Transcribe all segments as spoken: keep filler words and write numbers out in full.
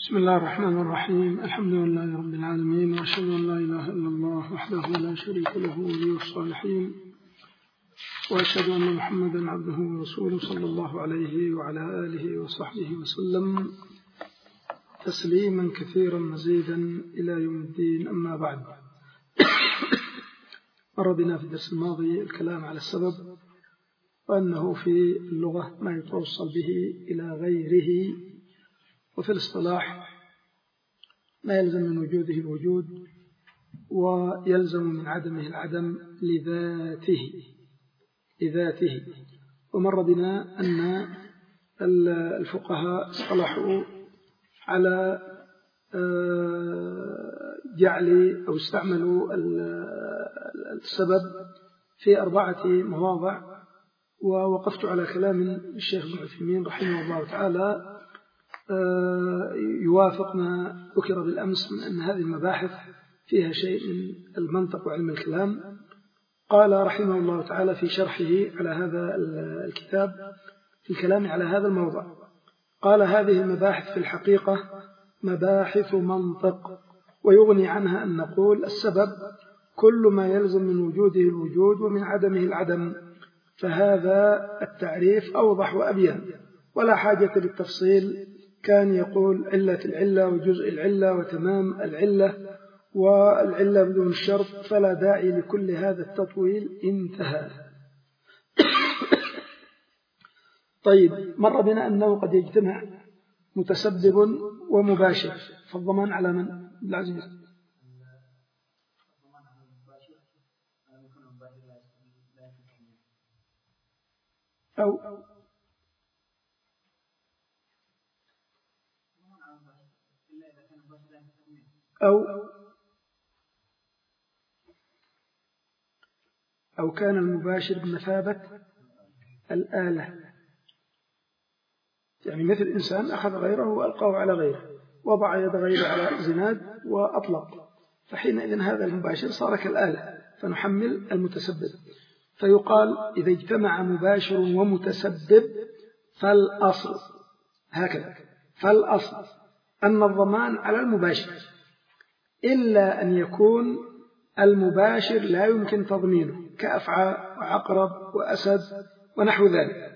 بسم الله الرحمن الرحيم. الحمد لله رب العالمين، وأشهد أن لا إله إلا الله وحده لا شريك له ولي الصالحين، وأشهد أن محمدا عبده ورسوله صلى الله عليه وعلى آله وصحبه وسلم تسليما كثيرا مزيدا إلى يوم الدين. أما بعد، مر بنا في الدرس الماضي الكلام على السبب، وأنه في اللغة ما يتوصل به إلى غيره، وفي الاصطلاح ما يلزم من وجوده الوجود ويلزم من عدمه العدم لذاته لذاته ومر بنا أن الفقهاء اصطلحوا على جعل أو استعملوا السبب في أربعة مواضع، ووقفت على كلام الشيخ ابن عثيمين رحمه الله تعالى يوافق ما ذكر بالأمس من أن هذه المباحث فيها شيء من المنطق وعلم الكلام. قال رحمه الله تعالى في شرحه على هذا الكتاب في الكلام على هذا الموضع، قال: هذه المباحث في الحقيقة مباحث منطق، ويغني عنها أن نقول السبب كل ما يلزم من وجوده الوجود ومن عدمه العدم، فهذا التعريف أوضح وأبين ولا حاجة للتفصيل. كان يقول علة العلة وجزء العلة وتمام العلة والعلة بدون الشرط، فلا داعي لكل هذا التطويل. انتهى. طيب، مر بنا أنه قد يجتمع متسبب ومباشر، فالضمان على من؟ العزيز. أو أو أو كان المباشر بمثابة الآلة، يعني مثل إنسان أخذ غيره وألقاه على غيره، وضع يد غيره على زناد وأطلق، فحينئذ هذا المباشر صار كالآلة، فنحمل المتسبب. فيقال إذا اجتمع مباشر ومتسبب فالأصل هكذا، فالأصل أن الضمان على المباشر، إلا أن يكون المباشر لا يمكن تضمينه كأفعى وعقرب وأسد ونحو ذلك،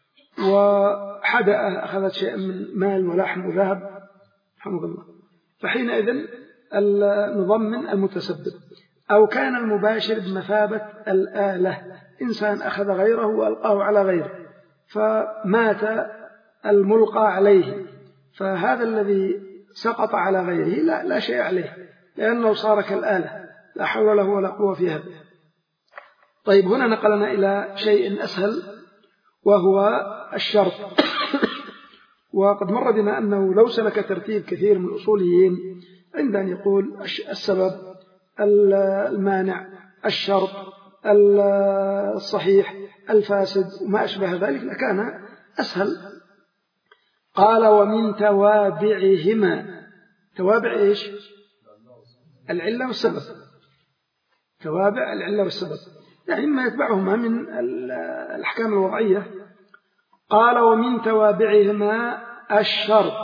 وحدأ أخذت شيئا من مال ولحم وذهب الحمد لله، فحينئذ نضمن المتسبب. أو كان المباشر بمثابة الآلة، إنسان أخذ غيره وألقاه على غيره فمات الملقى عليه، فهذا الذي سقط على غيره لا, لا شيء عليه، لأنه صار كالآلة، لا حول له ولا قوة في هذا. طيب، هنا نقلنا إلى شيء أسهل وهو الشرط. وقد مر بنا أنه لو سلك ترتيب كثير من الأصوليين عند أن يقول السبب، المانع، الشرط، الصحيح، الفاسد وما أشبه ذلك لكان أسهل. قال: ومن توابعهما، توابع إيش؟ العلة والسبب، توابع العلة والسبب يعني ما يتبعهما من الأحكام الوضعية. قال: ومن توابعهما الشرط.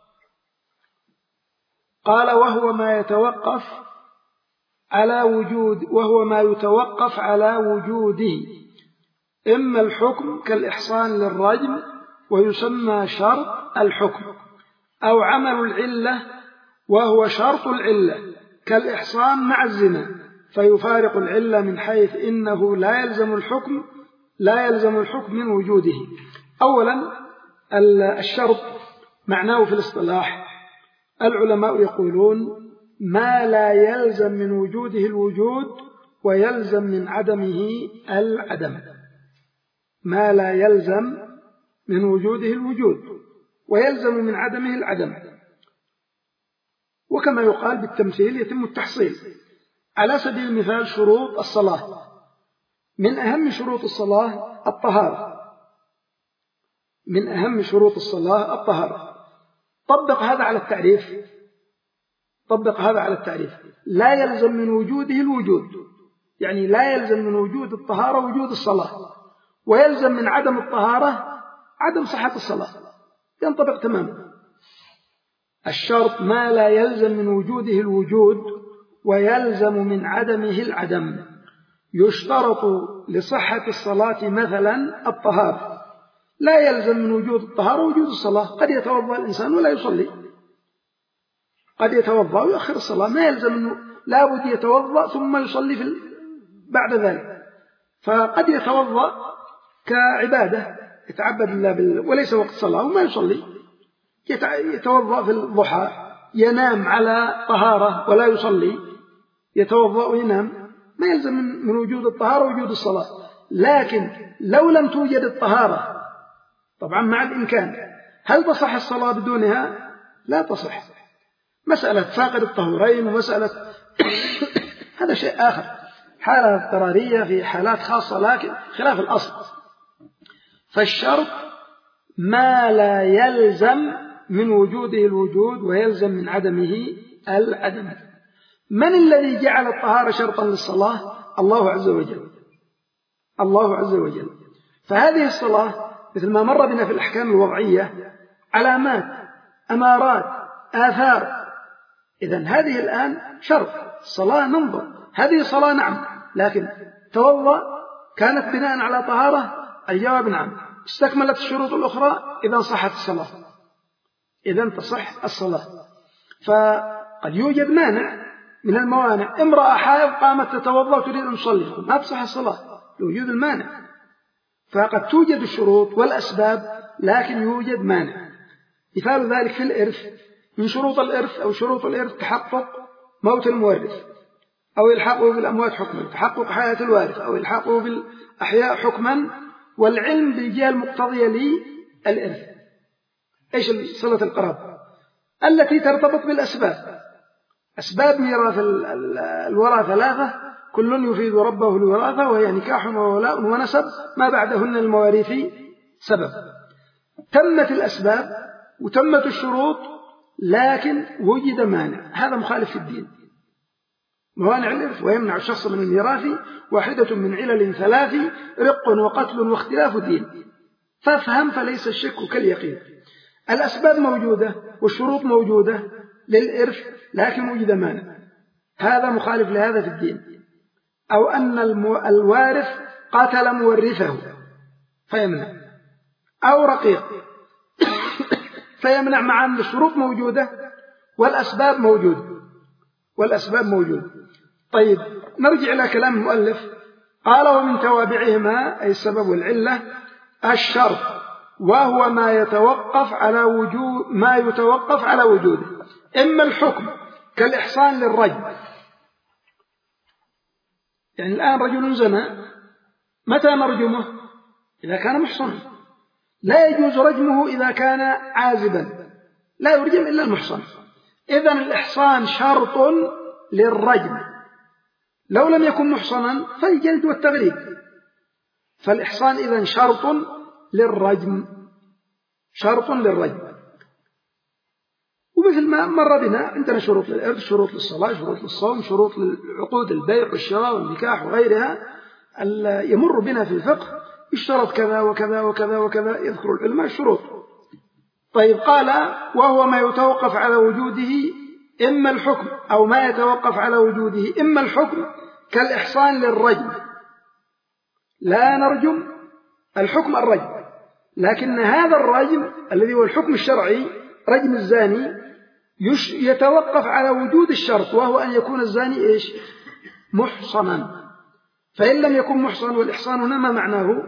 قال: وهو ما يتوقف على وجود وهو ما يتوقف على وجوده، إما الحكم كالإحصان للرجم ويسمى شرط الحكم، أو عمل العلة وهو شرط العلة كالإحصان مع الزنا، فيفارق العلة من حيث إنه لا يلزم الحكم لا يلزم الحكم من وجوده. أولا، الشرط معناه في الاصطلاح العلماء يقولون ما لا يلزم من وجوده الوجود ويلزم من عدمه العدم، ما لا يلزم من وجوده الوجود ويلزم من عدمه العدم. وكما يقال بالتمثيل يتم التحصيل. على سبيل المثال شروط الصلاة، من أهم شروط الصلاة الطهارة، من أهم شروط الصلاة الطهارة. طبق هذا على التعريف، طبق هذا على التعريف لا يلزم من وجوده الوجود، يعني لا يلزم من وجود الطهارة وجود الصلاة، ويلزم من عدم الطهارة عدم صحة الصلاة، ينطبق تماما. الشرط ما لا يلزم من وجوده الوجود ويلزم من عدمه العدم. يشترط لصحة الصلاة مثلا الطهارة، لا يلزم من وجود الطهارة وجود الصلاة. قد يتوضأ الإنسان ولا يصلي، قد يتوضأ ويؤخر الصلاة، ما يلزم أنه لا بد يتوضأ ثم يصلي في بعد ذلك. فقد يتوضأ كعبادة يتعبد الله بال... وليس وقت صلاة وما يصلي، يتوضأ في الضحى، ينام على طهارة ولا يصلي، يتوضأ وينام، ما يلزم من وجود الطهارة وجود الصلاة. لكن لو لم توجد الطهارة طبعا مع الإمكان، هل تصح الصلاة بدونها؟ لا تصح. مسألة فاقد الطهورين ومسألة هذا شيء آخر، حالة اضطرارية في حالات خاصة لكن خلاف الأصل. فالشرط ما لا يلزم من وجوده الوجود ويلزم من عدمه العدم. من الذي جعل الطهارة شرطا للصلاة؟ الله عز وجل، الله عز وجل. فهذه الصلاة مثل ما مر بنا في الأحكام الوضعية علامات، أمارات، آثار. إذن هذه الآن شرط الصلاة. ننظر هذه صلاة نعم، لكن توضأ كانت بناء على طهارة؟ الجواب نعم. استكملت الشروط الأخرى؟ إذن صحت الصلاة، إذن تصح الصلاة. فقد يوجد مانع من الموانع، امرأة حائض قامت تتوضأ وتريد أن تصلي، ما تصح الصلاة لوجود المانع. فقد توجد الشروط والأسباب لكن يوجد مانع. مثال ذلك في الإرث، من شروط الإرث أو شروط الإرث تحقق موت المورث، أو يلحقه بالأموات حكما، تحقق حياة الوارث، أو يلحقه بالأحياء حكما، والعلم بالجهة المقتضية للإرث. إيش صلة القرابة التي ترتبط بالأسباب؟ أسباب ميراث الوراثة ثلاثة، كل يفيد ربه الوراثة، وهي نكاح وولاء ونسب، ما بعدهن المواريث سبب. تمت الأسباب وتمت الشروط لكن وجد مانع، هذا مخالف في الدين. موانع الإرث ويمنع الشخص من الميراث واحدة من علل ثلاث، رق وقتل واختلاف دين. فافهم فليس الشك كاليقين. الأسباب موجودة والشروط موجودة للإرث لكن وجد مانع، هذا مخالف لهذا في الدين. أو أن الوارث قتل مورثه فيمنع، أو رقيق فيمنع، مع أن الشروط موجودة والأسباب موجودة والأسباب موجودة. طيب نرجع إلى كلام المؤلف. قال ومن توابعهما أي السبب والعلة الشرط، وهو ما يتوقف على وجود ما يتوقف على وجوده، إما الحكم كالإحصان للرجم. يعني الآن رجل زنى، متى نرجمه؟ إذا كان محصنا. لا يجوز رجمه إذا كان عازبا، لا يرجم إلا المحصن. إذن الإحصان شرط للرجم، لو لم يكن محصنا فالجلد والتغريب. فالإحصان إذن شرط للرجم، شرط للرجم. ومثل ما مر بنا عندنا شروط للإرث، شروط للصلاة، شروط للصوم، شروط للعقود البيع والشراء والنكاح وغيرها، يمر بنا في الفقه، يشترط كذا وكذا وكذا وكذا، يذكر العلماء الشروط. طيب قال وهو ما يتوقف على وجوده إما الحكم، أو ما يتوقف على وجوده إما الحكم كالإحصان للرجم. لا نرجم الحكم الرجم، لكن هذا الرجم الذي هو الحكم الشرعي رجم الزاني يتوقف على وجود الشرط، وهو أن يكون الزاني إيش؟ محصنا. فإن لم يكن محصن، والإحصان هنا ما معناه؟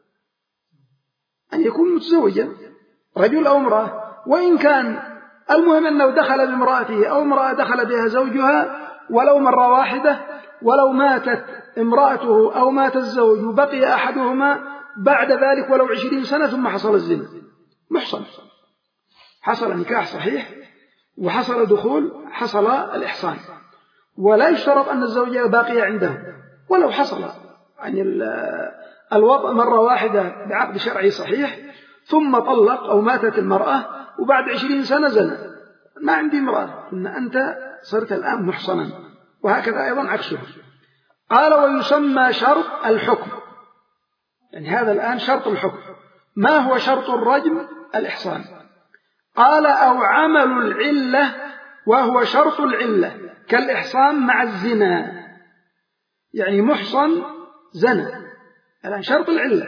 أن يكون متزوجا، رجل أو امرأة، وإن كان المهم أنه دخل بامرأته أو امرأة دخل بها زوجها ولو مرة واحدة، ولو ماتت امرأته أو مات الزوج وبقي أحدهما بعد ذلك ولو عشرين سنة ثم حصل الزنا، محصن، حصل نكاح صحيح وحصل دخول، حصل الإحصان. ولا يشترط أن الزوجة باقية عنده، ولو حصل يعني الوضع مرة واحدة بعقد شرعي صحيح ثم طلق أو ماتت المرأة وبعد عشرين سنة زنى، ما عندي امرأة، إن أنت صرت الآن محصنا. وهكذا أيضا عكسه. قال ويسمى شرط الحكم، يعني هذا الآن شرط الحكم. ما هو شرط الرجم؟ الإحصان. قال أو عمل العلة وهو شرط العلة كالإحصان مع الزنا، يعني محصن زنى، الآن شرط العلة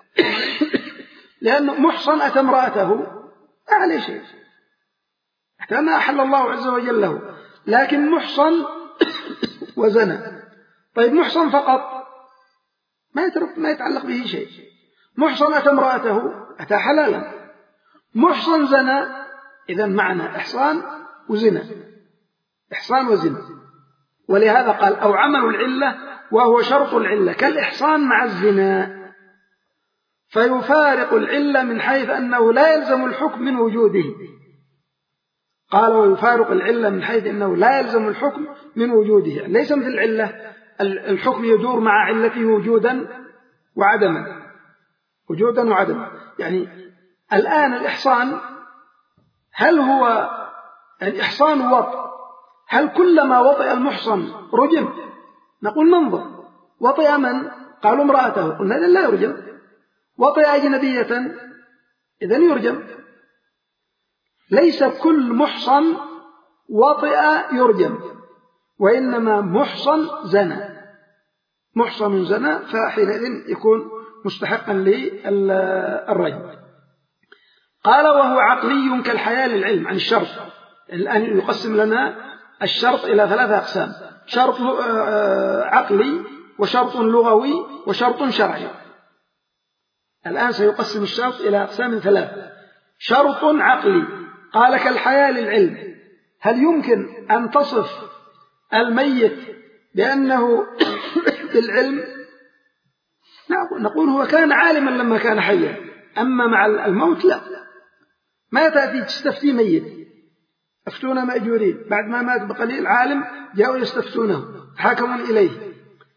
لأنه محصن أتى امرأته ما عليه شيء حتى ما أحل الله عز وجل له، لكن محصن وزنى. طيب محصن فقط ما يترك ما يتعلق به شيء، محصن أتى امرأته أتى حلالا، محصن زنى، إذن معنى إحصان وزنا، إحصان وزنا. ولهذا قال أو عمل العلة وهو شرط العلة كالإحصان مع الزنا، فيفارق العلة من حيث أنه لا يلزم الحكم من وجوده. قال ويفارق العلة من حيث أنه لا يلزم الحكم من وجوده، يعني ليس مثل العلة الحكم يدور مع علته وجودا وعدما، وجودا وعدما. يعني الآن الإحصان هل هو الإحصان وطئ؟ هل كلما وطئ المحصن رجم؟ نقول ننظر، وطئ من؟ قالوا امرأته، قلنا إذن لا يرجم. وطئ أجنبية إذن يرجم. ليس كل محصن وطئ يرجم، وإنما محصن زنى، محصن زنى، فحينئذ يكون مستحقا للرجم. قال وهو عقلي كالحياة للعلم عن الشرط. الآن يقسم لنا الشرط إلى ثلاثة أقسام: شرط عقلي وشرط لغوي وشرط شرعي. الآن سيقسم الشرط إلى أقسام ثلاثة. شرط عقلي قال كالحياة للعلم، هل يمكن أن تصف الميت بأنه بالعلم؟ نقول هو كان عالما لما كان حيا، أما مع الموت لا. ما تأتي تستفتي ميت أفتونا مأجورين، بعد ما مات بقليل عالم جاءوا يستفتونه حاكمون إليه.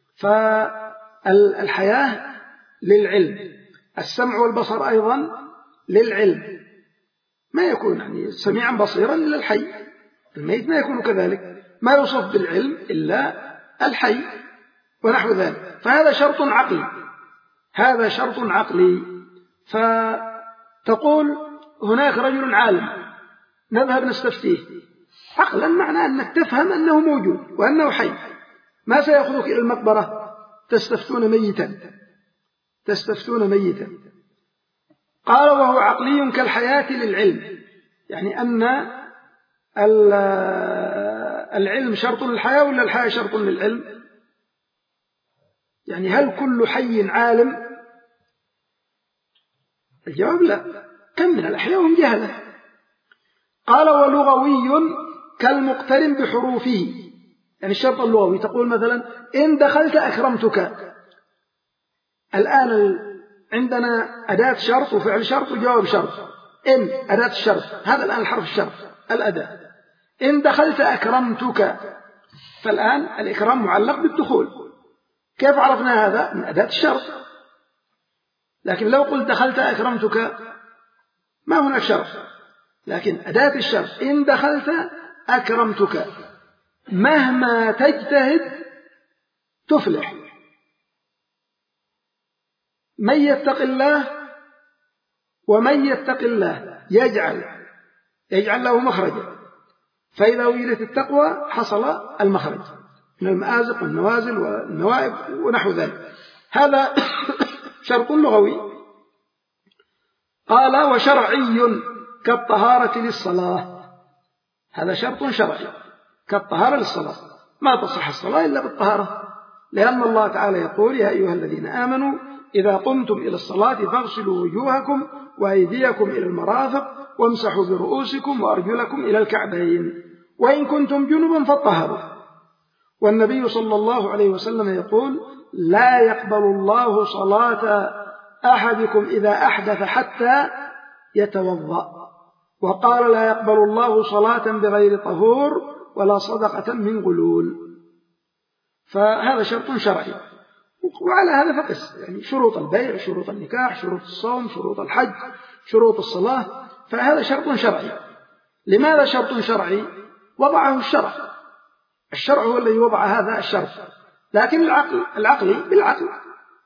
فالحياة للعلم، السمع والبصر أيضا للعلم، ما يكون يعني سميعا بصيرا إلا الحي، الميت ما يكون كذلك، ما يوصف بالعلم إلا الحي ونحو ذلك. فهذا شرط عقلي، هذا شرط عقلي. فتقول هناك رجل عالم نذهب نستفتيه، عقلا معناه أنك تفهم أنه موجود وأنه حي، ما سيأخذك إلى المقبرة تستفتون ميتا، تستفتون ميتا. قال وهو عقلي كالحياة للعلم، يعني أن العلم شرط للحياة ولا الحياة شرط للعلم؟ يعني هل كل حي عالم؟ الجواب لا، كم من الأحياء هم جهلة. قال ولغوي كالمقترن بحروفه، يعني الشرط اللغوي تقول مثلا إن دخلت أكرمتك. الآن عندنا أداة شرط وفعل شرط وجواب شرط. إن أداة الشرط، هذا الآن الحرف الشرط الأداة. إن دخلت أكرمتك، فالآن الإكرام معلق بالدخول، كيف عرفنا هذا؟ من أداة الشرط. لكن لو قلت دخلت أكرمتك ما هناك شرط، لكن أداة الشرط إن دخلت أكرمتك، مهما تجتهد تفلح. من يتق الله ومن يتق الله يجعل يجعل له مخرجا، فإذا وجدت التقوى حصل المخرج من المآزق والنوازل والنوائب ونحو ذلك. هذا شرط لغوي. قال وشرعي كالطهارة للصلاة، هذا شرط شرعي كالطهارة للصلاة، ما تصح الصلاة إلا بالطهارة، لأن الله تعالى يقول يا أيها الذين آمنوا إذا قمتم إلى الصلاة فاغسلوا وجوهكم وأيديكم إلى المرافق وامسحوا برؤوسكم وأرجلكم إلى الكعبين وإن كنتم جنبا فاطهروا. والنبي صلى الله عليه وسلم يقول لا يقبل الله صلاة أحدكم إذا أحدث حتى يتوضأ، وقال لا يقبل الله صلاة بغير طهور ولا صدقة من غلول. فهذا شرط شرعي. وعلى هذا فقس، يعني شروط البيع، شروط النكاح، شروط الصوم، شروط الحج، شروط الصلاة، فهذا شرط شرعي. لماذا شرط شرعي؟ وضعه الشرع، الشرع هو الذي وضع هذا الشرط. لكن العقل العقلي بالعقل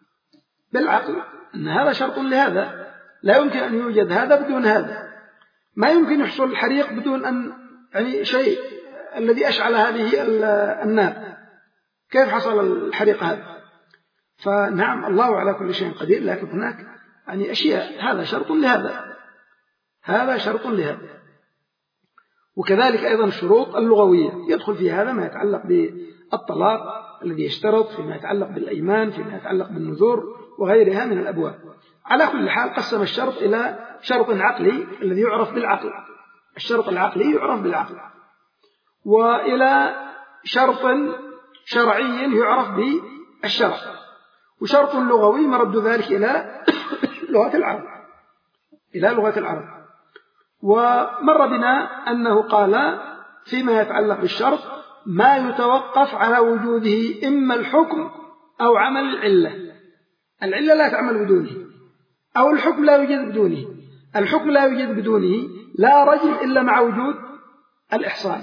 بالعقل أن هذا شرط لهذا، لا يمكن أن يوجد هذا بدون هذا. ما يمكن يحصل الحريق بدون أن يعني شيء الذي أشعل هذه النار، كيف حصل الحريق هذا؟ فنعم الله على كل شيء قدير، لكن هناك يعني أشياء هذا شرط لهذا، هذا شرط لهذا. وكذلك أيضا الشروط اللغوية يدخل في هذا ما يتعلق بالطلاق الذي يشترط، فيما يتعلق بالأيمان، فيما يتعلق بالنذور وغيرها من الأبواب. على كل حال قسم الشرط إلى شرط عقلي الذي يعرف بالعقل، الشرط العقلي يعرف بالعقل، وإلى شرط شرعي يعرف بالشرع، وشرط لغوي مرد ذلك إلى لغة العرب، إلى لغة العرب. ومر بنا أنه قال فيما يتعلق بالشرط ما يتوقف على وجوده إما الحكم أو عمل العلة، العلة لا تعمل بدونه، أو الحكم لا يوجد بدونه. الحكم لا يوجد بدونه لا رجم إلا مع وجود الإحصان.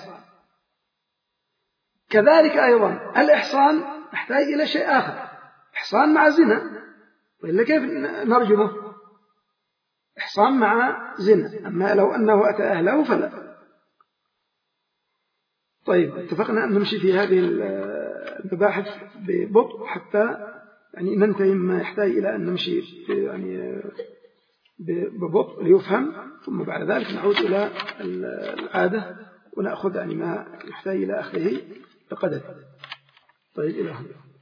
كذلك أيضا الإحصان يحتاج إلى شيء آخر، إحصان مع زنا، وإلا كيف نرجمه؟ إحصان مع زنا، أما لو أنه أتى أهله فلا. طيب اتفقنا أن نمشي في هذه المباحث ببطء حتى يعني ننتهي ما يحتاج إلى أن نمشي يعني ببطء ليفهم، ثم بعد ذلك نعود إلى العادة ونأخذ يعني ما يحتاج إلى أخذه بقدر. طيب إلى هنا.